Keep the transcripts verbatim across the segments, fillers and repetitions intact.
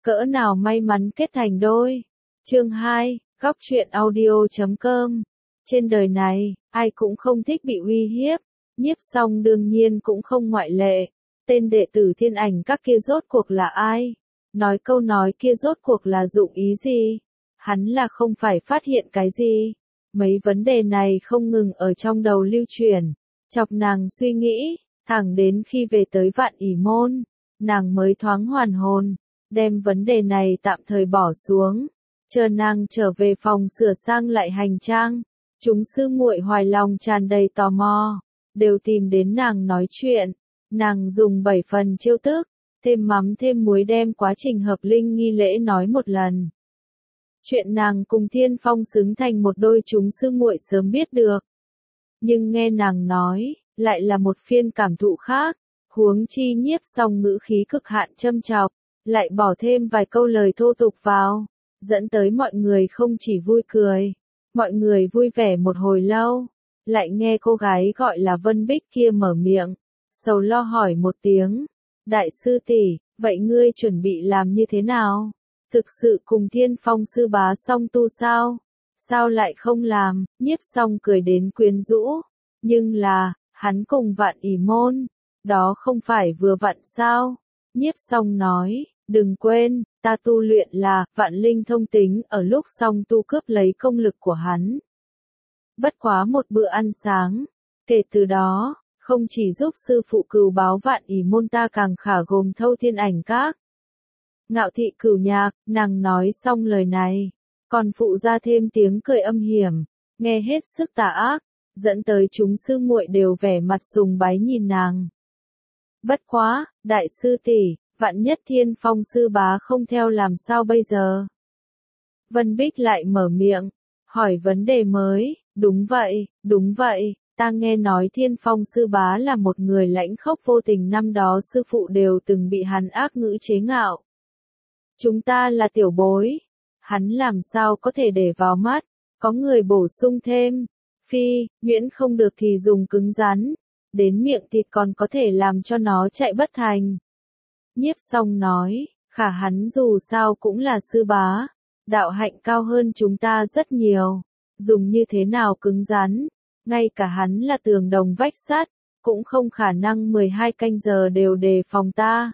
cỡ nào may mắn kết thành đôi. Chương hai, góc truyện audio chấm com. Trên đời này, ai cũng không thích bị uy hiếp, Nhiếp Song đương nhiên cũng không ngoại lệ. Tên đệ tử thiên ảnh các kia rốt cuộc là ai? Nói câu nói kia rốt cuộc là dụng ý gì? Hắn là không phải phát hiện cái gì? Mấy vấn đề này không ngừng ở trong đầu lưu truyền, chọc nàng suy nghĩ, thẳng đến khi về tới Vạn ỷ môn, nàng mới thoáng hoàn hồn, đem vấn đề này tạm thời bỏ xuống. Chờ nàng trở về phòng sửa sang lại hành trang, chúng sư muội hoài lòng tràn đầy tò mò, đều tìm đến nàng nói chuyện. Nàng dùng bảy phần chiêu thức, thêm mắm thêm muối đem quá trình hợp linh nghi lễ nói một lần. Chuyện nàng cùng Thiên Phong xứng thành một đôi chúng sư muội sớm biết được. Nhưng nghe nàng nói, lại là một phiên cảm thụ khác, huống chi Nhiếp Song ngữ khí cực hạn châm chọc, lại bỏ thêm vài câu lời thô tục vào, dẫn tới mọi người không chỉ vui cười, mọi người vui vẻ một hồi lâu, lại nghe cô gái gọi là Vân Bích kia mở miệng, sầu lo hỏi một tiếng, đại sư tỷ, vậy ngươi chuẩn bị làm như thế nào? Thực sự cùng Thiên Phong sư bá song tu sao? Sao lại không làm? Nhiếp Song cười đến quyến rũ, nhưng là, hắn cùng Vạn ỷ môn, đó không phải vừa vặn sao? Nhiếp Song nói, đừng quên, ta tu luyện là vạn linh thông tính ở lúc song tu cướp lấy công lực của hắn. Bất quá một bữa ăn sáng, kể từ đó, không chỉ giúp sư phụ cừu báo Vạn ỷ môn ta càng khả gồm thâu thiên ảnh các. Ngạo thị cửu nhạc, nàng nói xong lời này, còn phụ ra thêm tiếng cười âm hiểm, nghe hết sức tà ác, dẫn tới chúng sư muội đều vẻ mặt sùng bái nhìn nàng. Bất quá, đại sư tỷ, vạn nhất Thiên Phong sư bá không theo làm sao bây giờ? Vân Bích lại mở miệng, hỏi vấn đề mới, đúng vậy, đúng vậy, ta nghe nói Thiên Phong sư bá là một người lãnh khốc vô tình, năm đó sư phụ đều từng bị hắn ác ngữ chế ngạo. Chúng ta là tiểu bối, hắn làm sao có thể để vào mắt, có người bổ sung thêm, phi, nhuyễn không được thì dùng cứng rắn, đến miệng thịt còn có thể làm cho nó chạy bất thành. Nhiếp Song nói, khả hắn dù sao cũng là sư bá, đạo hạnh cao hơn chúng ta rất nhiều, dùng như thế nào cứng rắn, ngay cả hắn là tường đồng vách sắt, cũng không khả năng mười hai canh giờ đều đề phòng ta.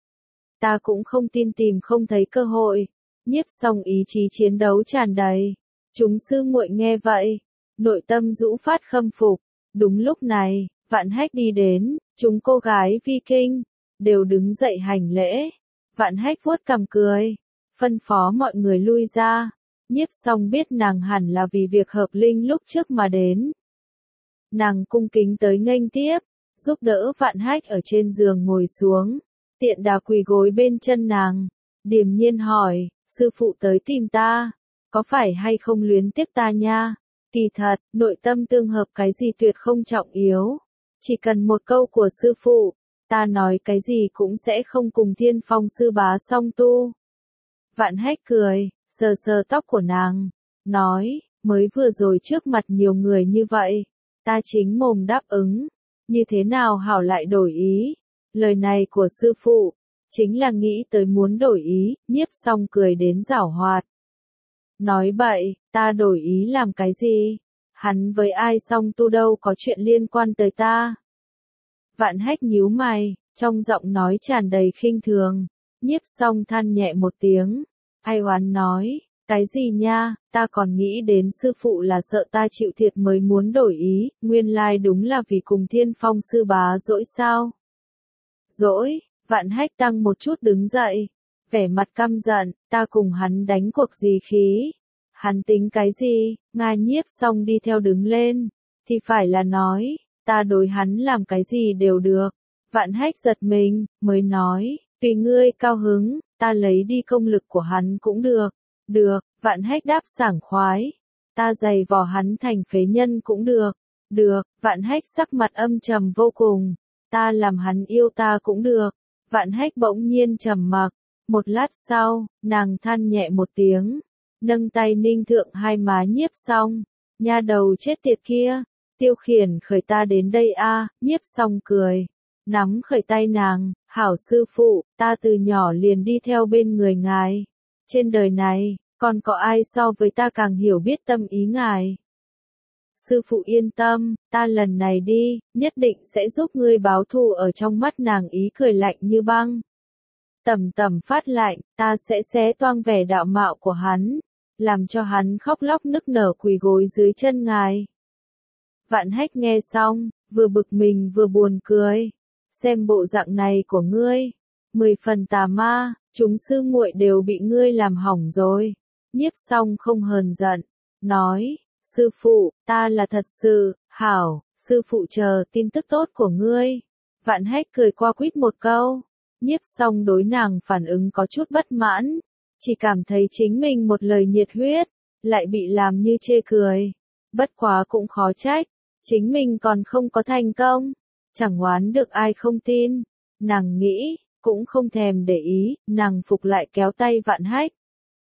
Ta cũng không tin tìm không thấy cơ hội. Nhiếp Song ý chí chiến đấu tràn đầy. Chúng sư muội nghe vậy, nội tâm rũ phát khâm phục. Đúng lúc này, Vạn Hách đi đến, chúng cô gái vi kinh, đều đứng dậy hành lễ. Vạn Hách vuốt cằm cười, phân phó mọi người lui ra. Nhiếp Song biết nàng hẳn là vì việc hợp linh lúc trước mà đến. Nàng cung kính tới nghênh tiếp, giúp đỡ Vạn Hách ở trên giường ngồi xuống. Tiện đà quỳ gối bên chân nàng, điềm nhiên hỏi, sư phụ tới tìm ta, có phải hay không luyến tiếc ta nha? Kỳ thật, nội tâm tương hợp cái gì tuyệt không trọng yếu, chỉ cần một câu của sư phụ, ta nói cái gì cũng sẽ không cùng Thiên Phong sư bá song tu. Vạn Hách cười, sờ sờ tóc của nàng, nói, mới vừa rồi trước mặt nhiều người như vậy, ta chính mồm đáp ứng, như thế nào hảo lại đổi ý? Lời này của sư phụ, chính là nghĩ tới muốn đổi ý, Nhiếp Song cười đến giảo hoạt. Nói bậy, ta đổi ý làm cái gì? Hắn với ai song tu đâu có chuyện liên quan tới ta. Vạn Hách nhíu mày, trong giọng nói tràn đầy khinh thường. Nhiếp Song than nhẹ một tiếng, ai oán nói, cái gì nha, ta còn nghĩ đến sư phụ là sợ ta chịu thiệt mới muốn đổi ý, nguyên lai đúng là vì cùng Thiên Phong sư bá dỗi sao? Dỗi, Vạn Hách tăng một chút đứng dậy, vẻ mặt căm giận, ta cùng hắn đánh cuộc gì khí? Hắn tính cái gì? Nga. Nhiếp Song đi theo đứng lên, thì phải là nói, ta đối hắn làm cái gì đều được. Vạn Hách giật mình, mới nói, tùy ngươi cao hứng, ta lấy đi công lực của hắn cũng được. Được, Vạn Hách đáp sảng khoái, ta giày vò hắn thành phế nhân cũng được. Được, Vạn Hách sắc mặt âm trầm vô cùng. Ta làm hắn yêu ta cũng được. Vạn Hách bỗng nhiên trầm mặc. Một lát sau, nàng than nhẹ một tiếng, nâng tay ninh thượng hai má Nhiếp Song. Nha đầu chết tiệt kia, tiêu khiển khởi ta đến đây a. Nhiếp Song cười, nắm khởi tay nàng, Hảo sư phụ, ta từ nhỏ liền đi theo bên người ngài. Trên đời này, còn có ai so với ta càng hiểu biết tâm ý ngài. Sư phụ yên tâm, ta lần này đi, nhất định sẽ giúp ngươi báo thù. Ở trong mắt nàng ý cười lạnh như băng. Tầm tầm phát lạnh, ta sẽ xé toang vẻ đạo mạo của hắn, làm cho hắn khóc lóc nức nở quỳ gối dưới chân ngài. Vạn Hách nghe xong, vừa bực mình vừa buồn cười. Xem bộ dạng này của ngươi, mười phần tà ma, chúng sư muội đều bị ngươi làm hỏng rồi. Nhiếp Song không hờn giận, nói, sư phụ, ta là thật sự, hảo, sư phụ chờ tin tức tốt của ngươi. Vạn Hách cười qua quýt một câu. Nhiếp Song đối nàng phản ứng có chút bất mãn, chỉ cảm thấy chính mình một lời nhiệt huyết, lại bị làm như chê cười. Bất quá cũng khó trách, chính mình còn không có thành công, chẳng oán được ai không tin. Nàng nghĩ, cũng không thèm để ý, nàng phục lại kéo tay Vạn Hách.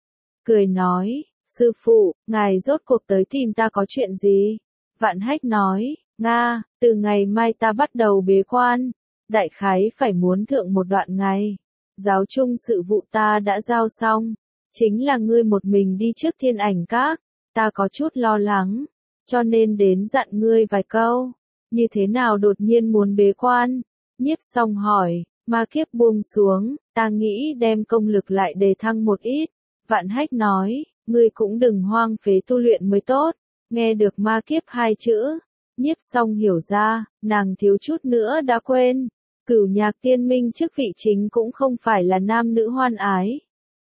Cười nói, sư phụ, ngài rốt cuộc tới tìm ta có chuyện gì? Vạn Hách nói, Nga, từ ngày mai ta bắt đầu bế quan. Đại khái phải muốn thượng một đoạn ngày. Giáo chung sự vụ ta đã giao xong. Chính là ngươi một mình đi trước Thiên Ảnh Các. Ta có chút lo lắng. Cho nên đến dặn ngươi vài câu. Như thế nào đột nhiên muốn bế quan? Nhiếp Song hỏi. Ma kiếp buông xuống. Ta nghĩ đem công lực lại đề thăng một ít. Vạn Hách nói. Ngươi cũng đừng hoang phế tu luyện mới tốt. Nghe được ma kiếp hai chữ. Nhiếp Song hiểu ra. Nàng thiếu chút nữa đã quên. Cửu Nhạc Tiên Minh chức vị chính cũng không phải là nam nữ hoan ái,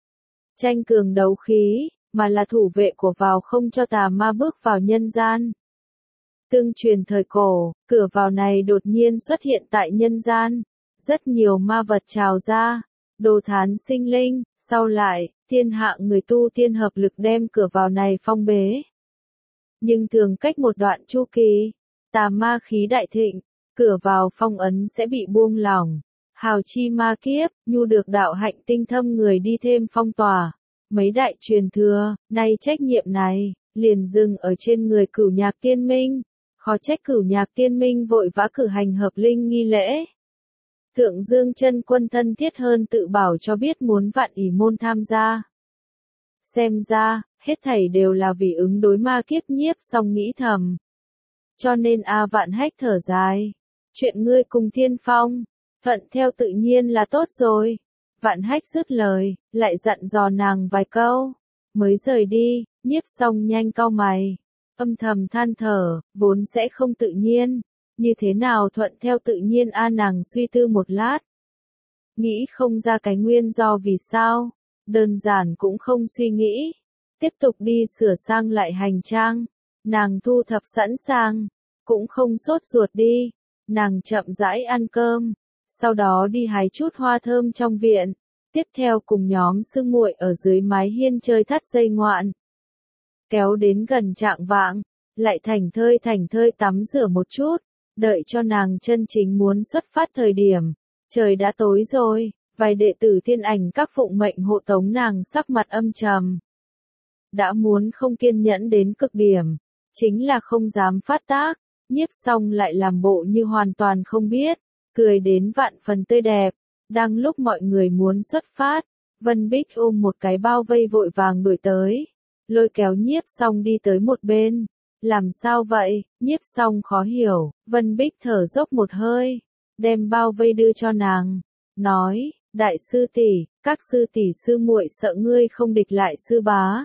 tranh cường đấu khí, mà là thủ vệ của vào không cho tà ma bước vào nhân gian. Tương truyền thời cổ, cửa vào này đột nhiên xuất hiện tại nhân gian, rất nhiều ma vật trào ra, đồ thán sinh linh, sau lại, thiên hạ người tu tiên hợp lực đem cửa vào này phong bế. Nhưng thường cách một đoạn chu kỳ, tà ma khí đại thịnh, cửa vào phong ấn sẽ bị buông lỏng. Hào chi ma kiếp, nhu được đạo hạnh tinh thâm người đi thêm phong tỏa. Mấy đại truyền thừa, nay trách nhiệm này, liền dừng ở trên người Cửu Nhạc Tiên Minh. Khó trách Cửu Nhạc Tiên Minh vội vã cử hành hợp linh nghi lễ. Thượng Dương Chân Quân thân thiết hơn tự bảo cho biết muốn Vạn Ỷ môn tham gia. Xem ra, hết thảy đều là vì ứng đối ma kiếp. Nhiếp Song nghĩ thầm. Cho nên A Vạn Hách thở dài. Chuyện ngươi cùng Thiên Phong, thuận theo tự nhiên là tốt rồi. Vạn Hách dứt lời, lại dặn dò nàng vài câu. Mới rời đi, Nhiếp Song nhanh cau mày. Âm thầm than thở, vốn sẽ không tự nhiên. Như thế nào thuận theo tự nhiên a nàng suy tư một lát. Nghĩ không ra cái nguyên do vì sao. Đơn giản cũng không suy nghĩ. Tiếp tục đi sửa sang lại hành trang. Nàng thu thập sẵn sàng. Cũng không sốt ruột đi. Nàng chậm rãi ăn cơm, sau đó đi hái chút hoa thơm trong viện, tiếp theo cùng nhóm sư muội ở dưới mái hiên chơi thắt dây ngoạn. Kéo đến gần trạng vạng, lại thành thơi thành thơi tắm rửa một chút, đợi cho nàng chân chính muốn xuất phát thời điểm. Trời đã tối rồi, vài đệ tử Thiên Ảnh Các phụng mệnh hộ tống nàng sắc mặt âm trầm. Đã muốn không kiên nhẫn đến cực điểm, chính là không dám phát tác. Nhiếp Song lại làm bộ như hoàn toàn không biết, cười đến vạn phần tươi đẹp. Đang lúc mọi người muốn xuất phát, Vân Bích ôm một cái bao vây vội vàng đuổi tới, lôi kéo Nhiếp Song đi tới một bên. Làm sao vậy? Nhiếp Song khó hiểu. Vân Bích thở dốc một hơi, đem bao vây đưa cho nàng, nói, đại sư tỷ, các sư tỷ sư muội sợ ngươi không địch lại sư bá.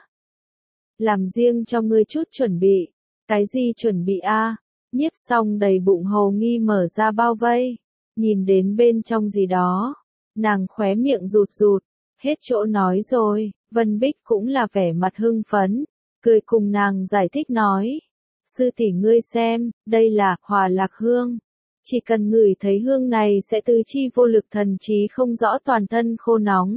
Làm riêng cho ngươi chút chuẩn bị. Cái gì chuẩn bị a? Nhiếp Song đầy bụng hồ nghi mở ra bao vây, nhìn đến bên trong gì đó, nàng khóe miệng rụt rụt, hết chỗ nói rồi. Vân Bích cũng là vẻ mặt hưng phấn, cười cùng nàng giải thích nói, sư tỷ ngươi xem, đây là Hòa Lạc Hương, chỉ cần ngửi thấy hương này sẽ tứ chi vô lực thần trí không rõ toàn thân khô nóng.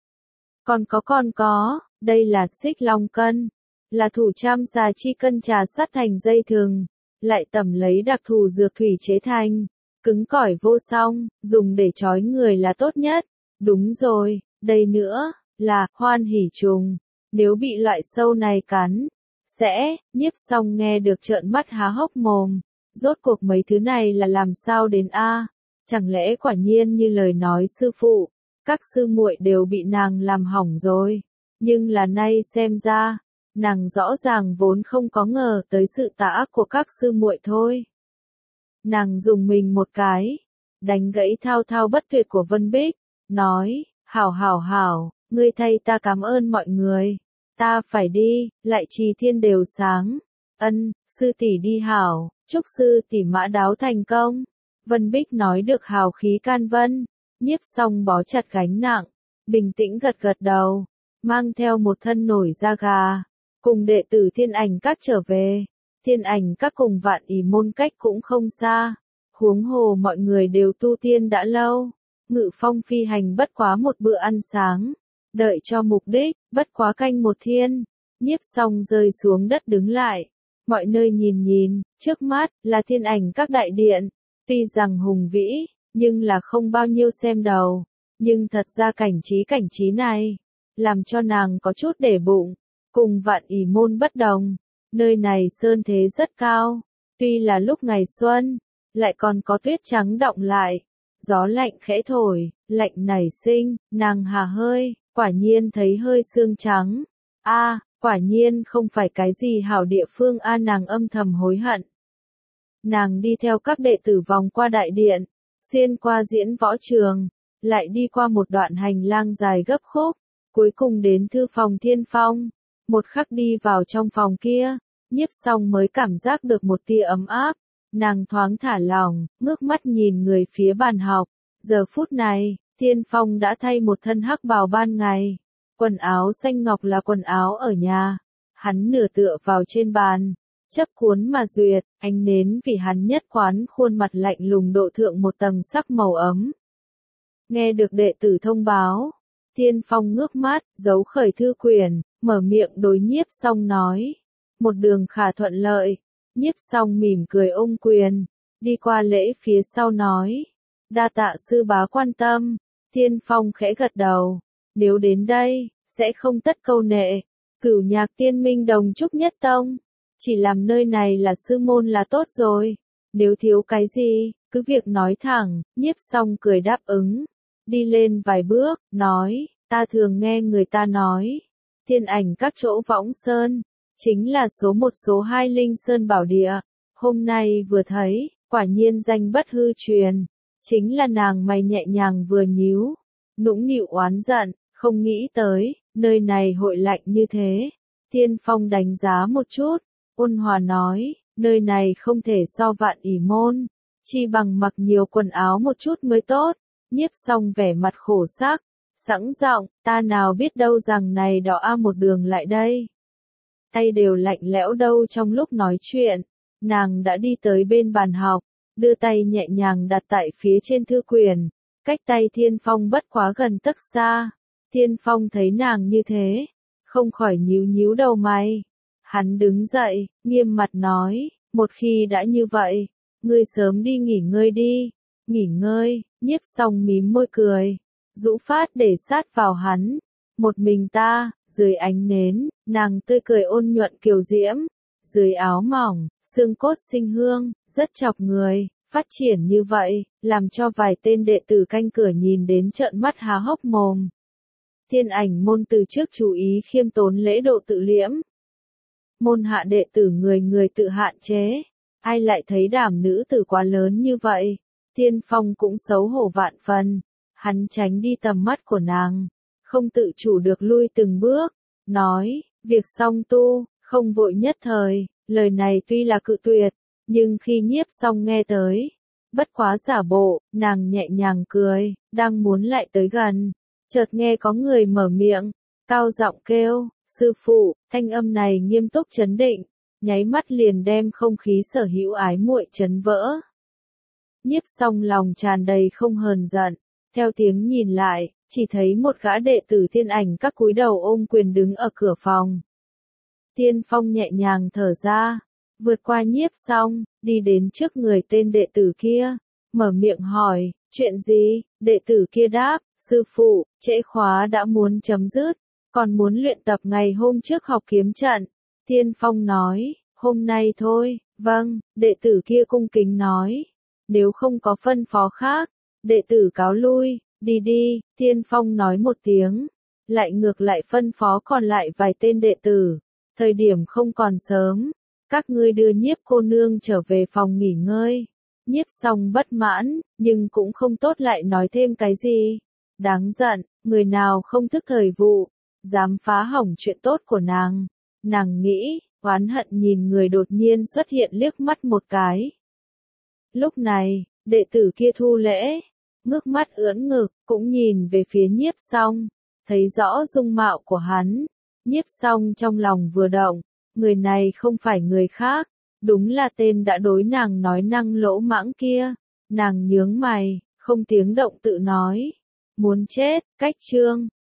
Còn có còn có, đây là Xích Long Cân, là thủ trăm xà chi cân trà sắt thành dây thừng. Lại tẩm lấy đặc thù dược thủy chế thành, cứng cỏi vô song, dùng để trói người là tốt nhất. Đúng rồi, đây nữa, là hoan hỷ trùng, nếu bị loại sâu này cắn, sẽ, Nhiếp Song nghe được trợn mắt há hốc mồm, rốt cuộc mấy thứ này là làm sao đến a? Chẳng lẽ quả nhiên như lời nói sư phụ, các sư muội đều bị nàng làm hỏng rồi. Nhưng là nay xem ra, nàng rõ ràng vốn không có ngờ tới sự tà ác của các sư muội thôi. Nàng dùng mình một cái, đánh gãy thao thao bất tuyệt của Vân Bích, nói, hảo hảo hảo, ngươi thay ta cảm ơn mọi người. Ta phải đi, lại trì thiên đều sáng. Ân, sư tỷ đi hảo, chúc sư tỷ mã đáo thành công. Vân Bích nói được hào khí can vân, Nhiếp Song bó chặt gánh nặng, bình tĩnh gật gật đầu, mang theo một thân nổi da gà, cùng đệ tử Thiên Ảnh Các trở về. Thiên Ảnh Các cùng Vạn Ỷ môn cách cũng không xa, huống hồ mọi người đều tu tiên đã lâu, Ngự Phong phi hành bất quá một bữa ăn sáng, đợi cho mục đích, bất quá canh một thiên. Nhiếp Song rơi xuống đất đứng lại, mọi nơi nhìn nhìn, trước mắt là Thiên Ảnh Các đại điện, tuy rằng hùng vĩ, nhưng là không bao nhiêu xem đầu, nhưng thật ra cảnh trí cảnh trí này, làm cho nàng có chút để bụng, cùng Vạn Ỷ môn bất đồng, nơi này sơn thế rất cao, tuy là lúc ngày xuân, lại còn có tuyết trắng đọng lại, gió lạnh khẽ thổi, lạnh nảy sinh, nàng hà hơi, quả nhiên thấy hơi sương trắng, a, quả nhiên không phải cái gì hảo địa phương a, nàng âm thầm hối hận. Nàng đi theo các đệ tử vòng qua đại điện, xuyên qua diễn võ trường, lại đi qua một đoạn hành lang dài gấp khúc, cuối cùng đến thư phòng Thiên Phong. Một khắc đi vào trong phòng kia, Nhiếp Song mới cảm giác được một tia ấm áp, nàng thoáng thả lỏng, ngước mắt nhìn người phía bàn học. Giờ phút này, Thiên Phong đã thay một thân hắc bào ban ngày, quần áo xanh ngọc là quần áo ở nhà, hắn nửa tựa vào trên bàn, chấp cuốn mà duyệt, ánh nến vì hắn nhất quán khuôn mặt lạnh lùng độ thượng một tầng sắc màu ấm. Nghe được đệ tử thông báo, Thiên Phong ngước mắt, giấu khởi thư quyển, mở miệng đối Nhiếp Song nói, một đường khả thuận lợi. Nhiếp Song mỉm cười ôm quyền, đi qua lễ phía sau nói, đa tạ sư bá quan tâm. Thiên Phong khẽ gật đầu, nếu đến đây, sẽ không tất câu nệ, Cửu Nhạc Tiên Minh đồng trúc nhất tông, chỉ làm nơi này là sư môn là tốt rồi, nếu thiếu cái gì, cứ việc nói thẳng. Nhiếp Song cười đáp ứng, đi lên vài bước, nói, ta thường nghe người ta nói, Thiên Ảnh Các chỗ Võng Sơn, chính là số một số hai linh sơn bảo địa, hôm nay vừa thấy, quả nhiên danh bất hư truyền, chính là nàng mày nhẹ nhàng vừa nhíu, nũng nịu oán giận, không nghĩ tới, nơi này hội lạnh như thế. Thiên Phong đánh giá một chút, ôn hòa nói, nơi này không thể so Vạn Ỷ môn, chi bằng mặc nhiều quần áo một chút mới tốt. Nhiếp Song vẻ mặt khổ sắc, sẵn giọng, ta nào biết đâu rằng này đó a một đường lại đây. Tay đều lạnh lẽo đâu. Trong lúc nói chuyện, nàng đã đi tới bên bàn học, đưa tay nhẹ nhàng đặt tại phía trên thư quyển, cách tay Thiên Phong bất quá gần tấc xa. Thiên Phong thấy nàng như thế, không khỏi nhíu nhíu đầu mày. Hắn đứng dậy, nghiêm mặt nói, một khi đã như vậy, ngươi sớm đi nghỉ ngơi đi. Nghỉ ngơi. Nhiếp Song mím môi cười, rũ phát để sát vào hắn. Một mình ta, dưới ánh nến, nàng tươi cười ôn nhuận kiều diễm, dưới áo mỏng, xương cốt sinh hương, rất chọc người, phát triển như vậy, làm cho vài tên đệ tử canh cửa nhìn đến trợn mắt há hốc mồm. Thiên Ảnh môn từ trước chú ý khiêm tốn lễ độ tự liễm. Môn hạ đệ tử người người tự hạn chế, ai lại thấy đảm nữ tử quá lớn như vậy. Thiên Phong cũng xấu hổ vạn phần, hắn tránh đi tầm mắt của nàng, không tự chủ được lui từng bước, nói, việc song tu, không vội nhất thời. Lời này tuy là cự tuyệt, nhưng khi Nhiếp Song nghe tới, bất quá giả bộ, nàng nhẹ nhàng cười, đang muốn lại tới gần, chợt nghe có người mở miệng, cao giọng kêu, sư phụ. Thanh âm này nghiêm túc chấn định, nháy mắt liền đem không khí sở hữu ái muội chấn vỡ. Nhiếp Song lòng tràn đầy không hờn giận, theo tiếng nhìn lại, chỉ thấy một gã đệ tử Thiên Ảnh Các cúi đầu ôm quyền đứng ở cửa phòng. Thiên Phong nhẹ nhàng thở ra, vượt qua Nhiếp Song, đi đến trước người tên đệ tử kia, mở miệng hỏi, chuyện gì? Đệ tử kia đáp, sư phụ, trễ khóa đã muốn chấm dứt, còn muốn luyện tập ngày hôm trước học kiếm trận. Thiên Phong nói, hôm nay thôi. Vâng. Đệ tử kia cung kính nói, nếu không có phân phó khác, Đệ tử cáo lui, đi đi, Tiên Phong nói một tiếng, lại ngược lại phân phó còn lại vài tên đệ tử, thời điểm không còn sớm, các ngươi đưa Nhiếp cô nương trở về phòng nghỉ ngơi. Nhiếp Song bất mãn, nhưng cũng không tốt lại nói thêm cái gì. Đáng giận, người nào không thức thời vụ, dám phá hỏng chuyện tốt của nàng. Nàng nghĩ, oán hận nhìn người đột nhiên xuất hiện liếc mắt một cái. Lúc này, đệ tử kia thu lễ, ngước mắt ưỡn ngực, cũng nhìn về phía Nhiếp Song, thấy rõ dung mạo của hắn. Nhiếp Song trong lòng vừa động, người này không phải người khác, đúng là tên đã đối nàng nói năng lỗ mãng kia. Nàng nhướng mày, không tiếng động tự nói, muốn chết, cách chương.